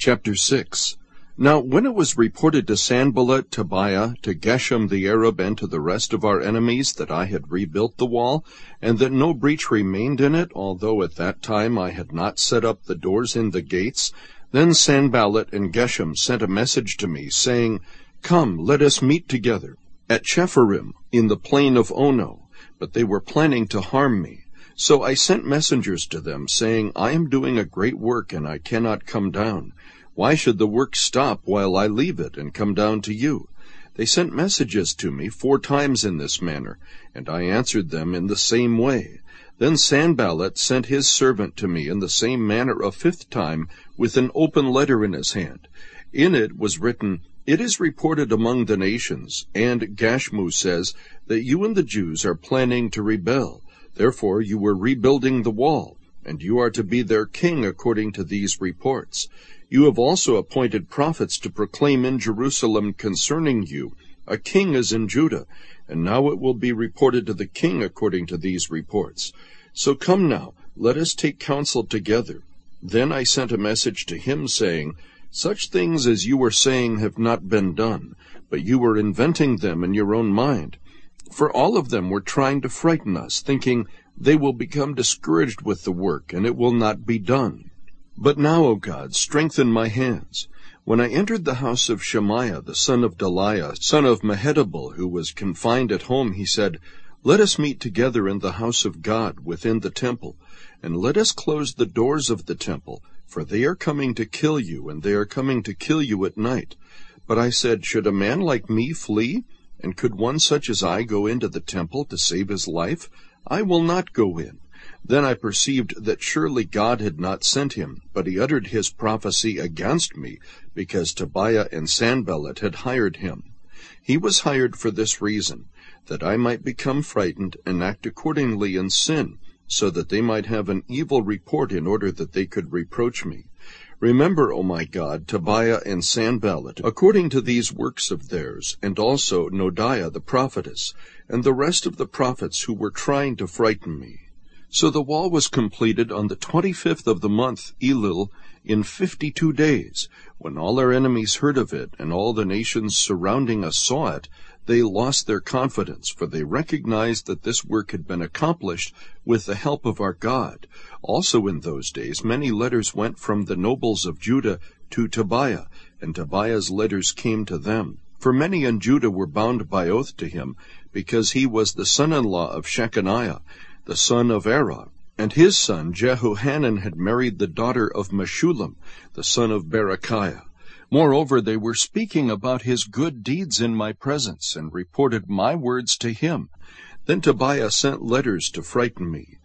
Chapter 6. Now when it was reported to Sanballat, Tobiah, to Geshem the Arab, and to the rest of our enemies that I had rebuilt the wall, and that no breach remained in it, although at that time I had not set up the doors in the gates, then Sanballat and Geshem sent a message to me, saying, Come, let us meet together at Chepharim in the plain of Ono. But they were planning to harm me. So I sent messengers to them, saying, I am doing a great work, and I cannot come down. Why should the work stop while I leave it and come down to you? They sent messages to me 4 times in this manner, and I answered them in the same way. Then Sanballat sent his servant to me in the same manner a 5th time, with an open letter in his hand. In it was written, It is reported among the nations, and Gashmu says, that you and the Jews are planning to rebel. Therefore you were rebuilding the wall, and you are to be their king according to these reports. You have also appointed prophets to proclaim in Jerusalem concerning you, A king is in Judah, and now it will be reported to the king according to these reports. So come now, let us take counsel together. Then I sent a message to him, saying, Such things as you were saying have not been done, but you were inventing them in your own mind. For all of them were trying to frighten us, thinking, They will become discouraged with the work, and it will not be done. But now, O God, strengthen my hands. When I entered the house of Shemaiah, the son of Delaiah, son of Mehetabel, who was confined at home, he said, Let us meet together in the house of God within the temple, and let us close the doors of the temple, for they are coming to kill you, and they are coming to kill you at night. But I said, Should a man like me flee? And could one such as I go into the temple to save his life? I will not go in. Then I perceived that surely God had not sent him, but he uttered his prophecy against me, because Tobiah and Sanballat had hired him. He was hired for this reason, that I might become frightened and act accordingly in sin, so that they might have an evil report in order that they could reproach me. Remember, O my God, Tobiah and Sanballat, according to these works of theirs, and also Noadiah the prophetess, and the rest of the prophets who were trying to frighten me. So the wall was completed on the 25th of the month, Elul, in 52 days. When all our enemies heard of it, and all the nations surrounding us saw it, they lost their confidence, for they recognized that this work had been accomplished with the help of our God. Also in those days many letters went from the nobles of Judah to Tobiah, and Tobiah's letters came to them. For many in Judah were bound by oath to him, because he was the son-in-law of Shechaniah, the son of Erah, and his son Jehohanan had married the daughter of Meshullam, the son of Berechiah. Moreover, they were speaking about his good deeds in my presence, and reported my words to him. Then Tobiah sent letters to frighten me.